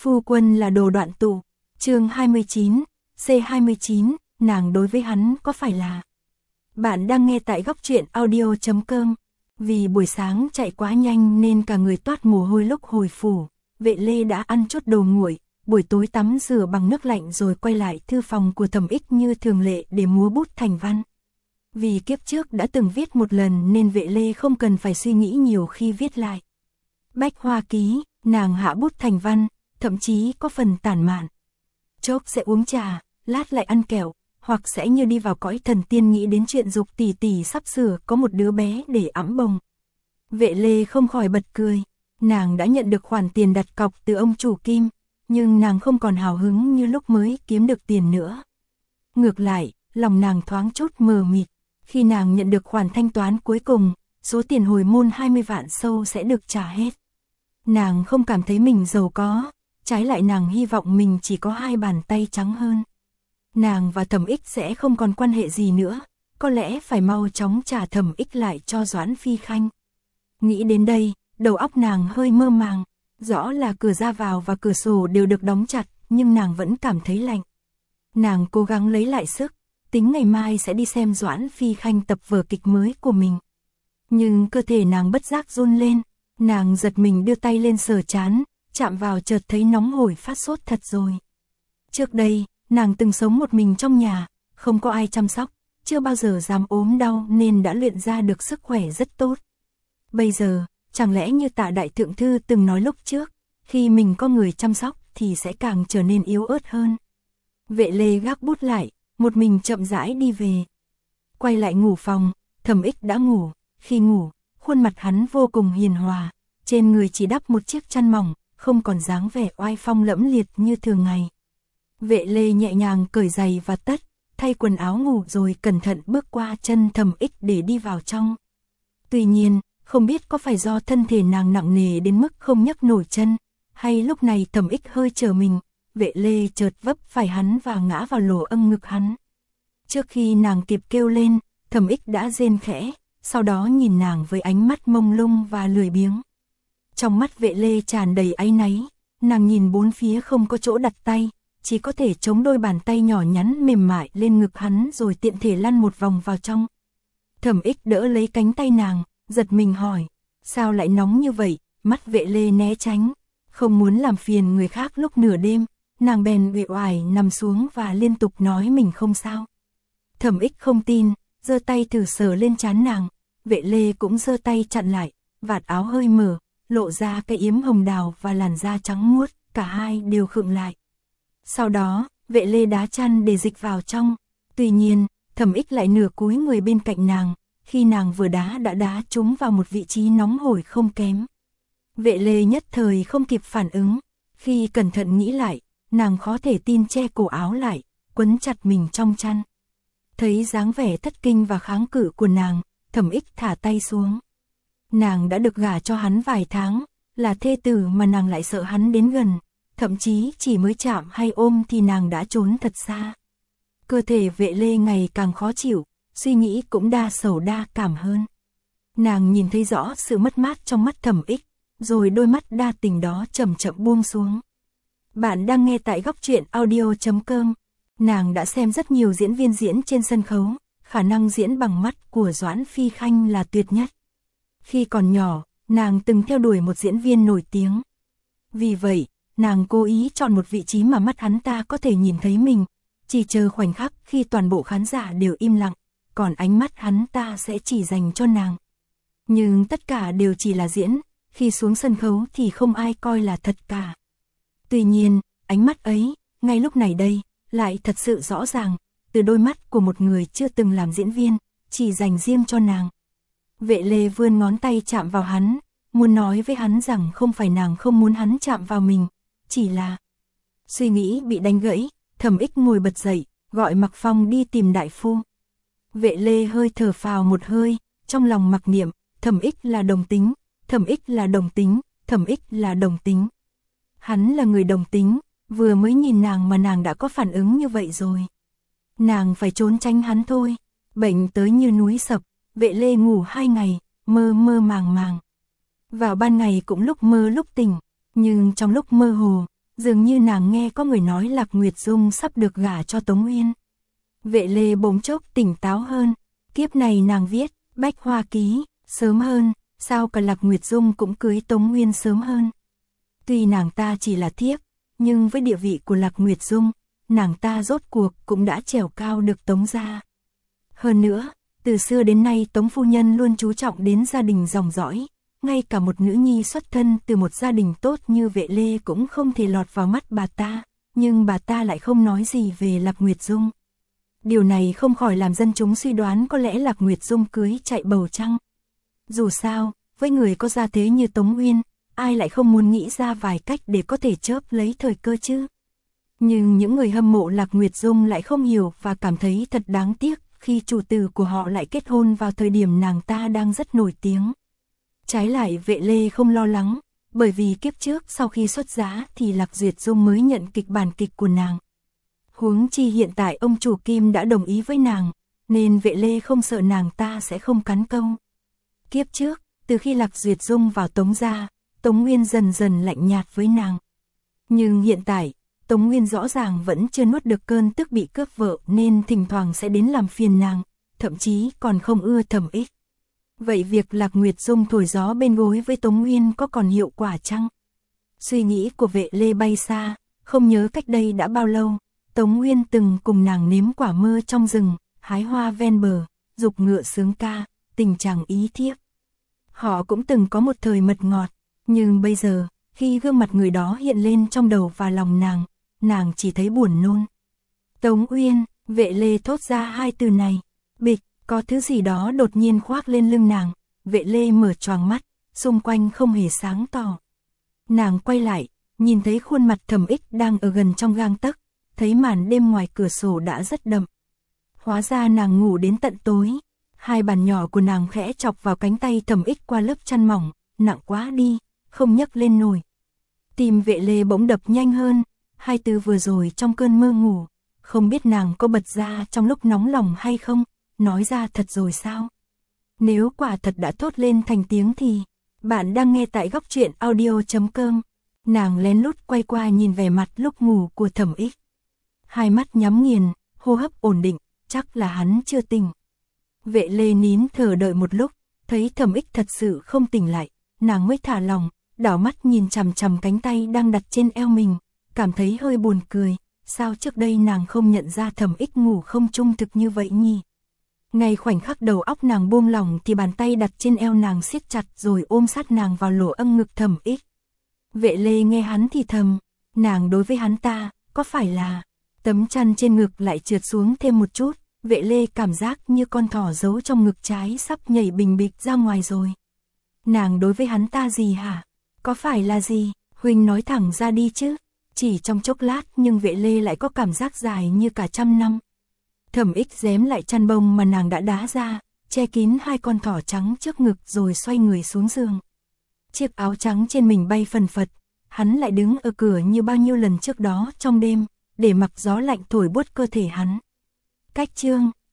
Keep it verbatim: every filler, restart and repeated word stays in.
Phu quân là đồ đoạn tụ, chương hai mươi chín, C hai mươi chín, nàng đối với hắn có phải là... Bạn đang nghe tại góc truyện audio chấm com. Vì buổi sáng chạy quá nhanh nên cả người toát mồ hôi lúc hồi phủ, Vệ Lê đã ăn chút đồ nguội, buổi tối tắm rửa bằng nước lạnh rồi quay lại thư phòng của Thẩm Ích như thường lệ để múa bút thành văn. Vì kiếp trước đã từng viết một lần nên Vệ Lê không cần phải suy nghĩ nhiều khi viết lại. Bách Hoa Ký, nàng hạ bút thành văn, thậm chí có phần tản mạn. Chốc sẽ uống trà, lát lại ăn kẹo, hoặc sẽ như đi vào cõi thần tiên nghĩ đến chuyện Dục tỷ tỷ sắp sửa có một đứa bé để ẵm bồng. Vệ Lê không khỏi bật cười, nàng đã nhận được khoản tiền đặt cọc từ ông chủ Kim, nhưng nàng không còn hào hứng như lúc mới kiếm được tiền nữa. Ngược lại, lòng nàng thoáng chút mờ mịt, khi nàng nhận được khoản thanh toán cuối cùng, số tiền hồi môn hai mươi vạn sâu sẽ được trả hết. Nàng không cảm thấy mình giàu có, trái lại nàng hy vọng mình chỉ có hai bàn tay trắng hơn. Nàng và Thẩm Ích sẽ không còn quan hệ gì nữa, có lẽ phải mau chóng trả Thẩm Ích lại cho Doãn Phi Khanh. Nghĩ đến đây, đầu óc nàng hơi mơ màng, rõ là cửa ra vào và cửa sổ đều được đóng chặt, nhưng nàng vẫn cảm thấy lạnh. Nàng cố gắng lấy lại sức, tính ngày mai sẽ đi xem Doãn Phi Khanh tập vở kịch mới của mình. Nhưng cơ thể nàng bất giác run lên, nàng giật mình đưa tay lên sờ trán, chạm vào chợt thấy nóng hổi phát sốt thật rồi. Trước đây, nàng từng sống một mình trong nhà, không có ai chăm sóc, chưa bao giờ dám ốm đau nên đã luyện ra được sức khỏe rất tốt. Bây giờ, chẳng lẽ như Tạ Đại Thượng Thư từng nói lúc trước, khi mình có người chăm sóc thì sẽ càng trở nên yếu ớt hơn. Vệ Lê gác bút lại, một mình chậm rãi đi về. Quay lại ngủ phòng, Thẩm Ích đã ngủ, khi ngủ, khuôn mặt hắn vô cùng hiền hòa, trên người chỉ đắp một chiếc chăn mỏng, không còn dáng vẻ oai phong lẫm liệt như thường ngày. Vệ Lê nhẹ nhàng cởi giày và tất, thay quần áo ngủ rồi cẩn thận bước qua chân Thẩm Ích để đi vào trong. Tuy nhiên, không biết có phải do thân thể nàng nặng nề đến mức không nhấc nổi chân, hay lúc này Thẩm Ích hơi chờ mình, Vệ Lê chợt vấp phải hắn và ngã vào lỗ âng ngực hắn. Trước khi nàng kịp kêu lên, Thẩm Ích đã rên khẽ, sau đó nhìn nàng với ánh mắt mông lung và lười biếng. Trong mắt Vệ Lê tràn đầy áy náy, nàng nhìn bốn phía không có chỗ đặt tay, chỉ có thể chống đôi bàn tay nhỏ nhắn mềm mại lên ngực hắn rồi tiện thể lăn một vòng vào trong. Thẩm Ích đỡ lấy cánh tay nàng, giật mình hỏi, sao lại nóng như vậy? Mắt Vệ Lê né tránh, không muốn làm phiền người khác lúc nửa đêm, nàng bèn uể oải nằm xuống và liên tục nói mình không sao. Thẩm Ích không tin, giơ tay thử sờ lên trán nàng, Vệ Lê cũng giơ tay chặn lại, vạt áo hơi mở, lộ ra cái yếm hồng đào và làn da trắng muốt, cả hai đều khựng lại. Sau đó, Vệ Lê đá chăn để dịch vào trong, tuy nhiên, Thẩm Ích lại nửa cúi người bên cạnh nàng, khi nàng vừa đá đã đá trúng vào một vị trí nóng hổi không kém. Vệ Lê nhất thời không kịp phản ứng, khi cẩn thận nghĩ lại, nàng khó thể tin che cổ áo lại, quấn chặt mình trong chăn. Thấy dáng vẻ thất kinh và kháng cự của nàng, Thẩm Ích thả tay xuống. Nàng đã được gả cho hắn vài tháng, là thê tử mà nàng lại sợ hắn đến gần, thậm chí chỉ mới chạm hay ôm thì nàng đã trốn thật xa. Cơ thể Vệ Lê ngày càng khó chịu, suy nghĩ cũng đa sầu đa cảm hơn. Nàng nhìn thấy rõ sự mất mát trong mắt Thẩm Ích, rồi đôi mắt đa tình đó chậm chậm buông xuống. Bạn đang nghe tại góc truyện audio chấm com. Nàng đã xem rất nhiều diễn viên diễn trên sân khấu, khả năng diễn bằng mắt của Doãn Phi Khanh là tuyệt nhất. Khi còn nhỏ, nàng từng theo đuổi một diễn viên nổi tiếng. Vì vậy, nàng cố ý chọn một vị trí mà mắt hắn ta có thể nhìn thấy mình, chỉ chờ khoảnh khắc khi toàn bộ khán giả đều im lặng, còn ánh mắt hắn ta sẽ chỉ dành cho nàng. Nhưng tất cả đều chỉ là diễn, khi xuống sân khấu thì không ai coi là thật cả. Tuy nhiên, ánh mắt ấy, ngay lúc này đây, lại thật sự rõ ràng, từ đôi mắt của một người chưa từng làm diễn viên, chỉ dành riêng cho nàng. Vệ Lê vươn ngón tay chạm vào hắn, muốn nói với hắn rằng không phải nàng không muốn hắn chạm vào mình, chỉ là... Suy nghĩ bị đánh gãy, Thẩm Ích ngồi bật dậy, gọi Mặc Phong đi tìm đại phu. Vệ Lê hơi thở phào một hơi, trong lòng mặc niệm, Thẩm Ích là đồng tính, Thẩm Ích là đồng tính, Thẩm Ích là đồng tính. Hắn là người đồng tính, vừa mới nhìn nàng mà nàng đã có phản ứng như vậy rồi. Nàng phải trốn tránh hắn thôi. Bệnh tới như núi sập, Vệ Lê ngủ hai ngày, mơ mơ màng màng. Vào ban ngày cũng lúc mơ lúc tỉnh, nhưng trong lúc mơ hồ, Dường như nàng nghe có người nói Lạc Nguyệt Dung sắp được gả cho Tống Nguyên. Vệ Lê bỗng chốc tỉnh táo hơn, kiếp này nàng viết, Bách Hoa Ký, sớm hơn, sao cả Lạc Nguyệt Dung cũng cưới Tống Nguyên sớm hơn. Tuy nàng ta chỉ là thiếp, nhưng với địa vị của Lạc Nguyệt Dung, nàng ta rốt cuộc cũng đã trèo cao được Tống gia. Hơn nữa, từ xưa đến nay Tống phu nhân luôn chú trọng đến gia đình dòng dõi, ngay cả một nữ nhi xuất thân từ một gia đình tốt như Vệ Lê cũng không thể lọt vào mắt bà ta, nhưng bà ta lại không nói gì về Lạc Nguyệt Dung. Điều này không khỏi làm dân chúng suy đoán có lẽ Lạc Nguyệt Dung cưới chạy bầu chăng. Dù sao, với người có gia thế như Tống Nguyên, ai lại không muốn nghĩ ra vài cách để có thể chớp lấy thời cơ chứ. Nhưng những người hâm mộ Lạc Nguyệt Dung lại không hiểu và cảm thấy thật đáng tiếc khi chủ tử của họ lại kết hôn vào thời điểm nàng ta đang rất nổi tiếng. Trái lại Vệ Lê không lo lắng, bởi vì kiếp trước sau khi xuất giá thì Lạc Duyệt Dung mới nhận kịch bản kịch của nàng. Huống chi hiện tại ông chủ Kim đã đồng ý với nàng, nên Vệ Lê không sợ nàng ta sẽ không cắn câu. Kiếp trước, từ khi Lạc Duyệt Dung vào Tống gia, Tống Nguyên dần dần lạnh nhạt với nàng. Nhưng hiện tại, Tống Nguyên rõ ràng vẫn chưa nuốt được cơn tức bị cướp vợ nên thỉnh thoảng sẽ đến làm phiền nàng, thậm chí còn không ưa Thẩm Ích. Vậy việc Lạc Nguyệt Dung thổi gió bên gối với Tống Nguyên có còn hiệu quả chăng? Suy nghĩ của Vệ Lê bay xa, không nhớ cách đây đã bao lâu, Tống Nguyên từng cùng nàng nếm quả mơ trong rừng, hái hoa ven bờ, dục ngựa sướng ca, tình chàng ý thiếp. Họ cũng từng có một thời mật ngọt, nhưng bây giờ, khi gương mặt người đó hiện lên trong đầu và lòng nàng, nàng chỉ thấy buồn nôn. Tống Uyên, Vệ Lê thốt ra hai từ này, bịch, có thứ gì đó đột nhiên khoác lên lưng nàng, Vệ Lê mở choàng mắt, xung quanh không hề sáng tỏ. Nàng quay lại, nhìn thấy khuôn mặt Thẩm Ích đang ở gần trong gang tấc, thấy màn đêm ngoài cửa sổ đã rất đậm. Hóa ra nàng ngủ đến tận tối, hai bàn nhỏ của nàng khẽ chọc vào cánh tay Thẩm Ích qua lớp chăn mỏng, nặng quá đi, không nhấc lên nổi. Tim Vệ Lê bỗng đập nhanh hơn, hai từ vừa rồi trong cơn mơ ngủ, không biết nàng có bật ra trong lúc nóng lòng hay không, nói ra thật rồi sao? Nếu quả thật đã thốt lên thành tiếng thì, bạn đang nghe tại góc truyện audio chấm com. Nàng lén lút quay qua nhìn vẻ mặt lúc ngủ của Thẩm Ích. Hai mắt nhắm nghiền, hô hấp ổn định, chắc là hắn chưa tỉnh. Vệ Lê nín thở đợi một lúc, thấy Thẩm Ích thật sự không tỉnh lại, nàng mới thả lòng, đảo mắt nhìn chằm chằm cánh tay đang đặt trên eo mình, cảm thấy hơi buồn cười, sao trước đây nàng không nhận ra Thẩm Ích ngủ không trung thực như vậy nhỉ? Ngay khoảnh khắc đầu óc nàng buông lỏng thì bàn tay đặt trên eo nàng siết chặt rồi ôm sát nàng vào lỗ âm ngực Thẩm Ích. Vệ Lê nghe hắn thì thầm, nàng đối với hắn ta, có phải là... Tấm chăn trên ngực lại trượt xuống thêm một chút, Vệ Lê cảm giác như con thỏ giấu trong ngực trái sắp nhảy bình bịch ra ngoài rồi. Nàng đối với hắn ta gì hả? Có phải là gì? Huynh nói thẳng ra đi chứ. Chỉ trong chốc lát nhưng Vệ Lê lại có cảm giác dài như cả trăm năm. Thẩm Ích giếm lại chăn bông mà nàng đã đá ra, che kín hai con thỏ trắng trước ngực rồi xoay người xuống giường. Chiếc áo trắng trên mình bay phần phật, hắn lại đứng ở cửa như bao nhiêu lần trước đó trong đêm, để mặc gió lạnh thổi buốt cơ thể hắn. Cách chương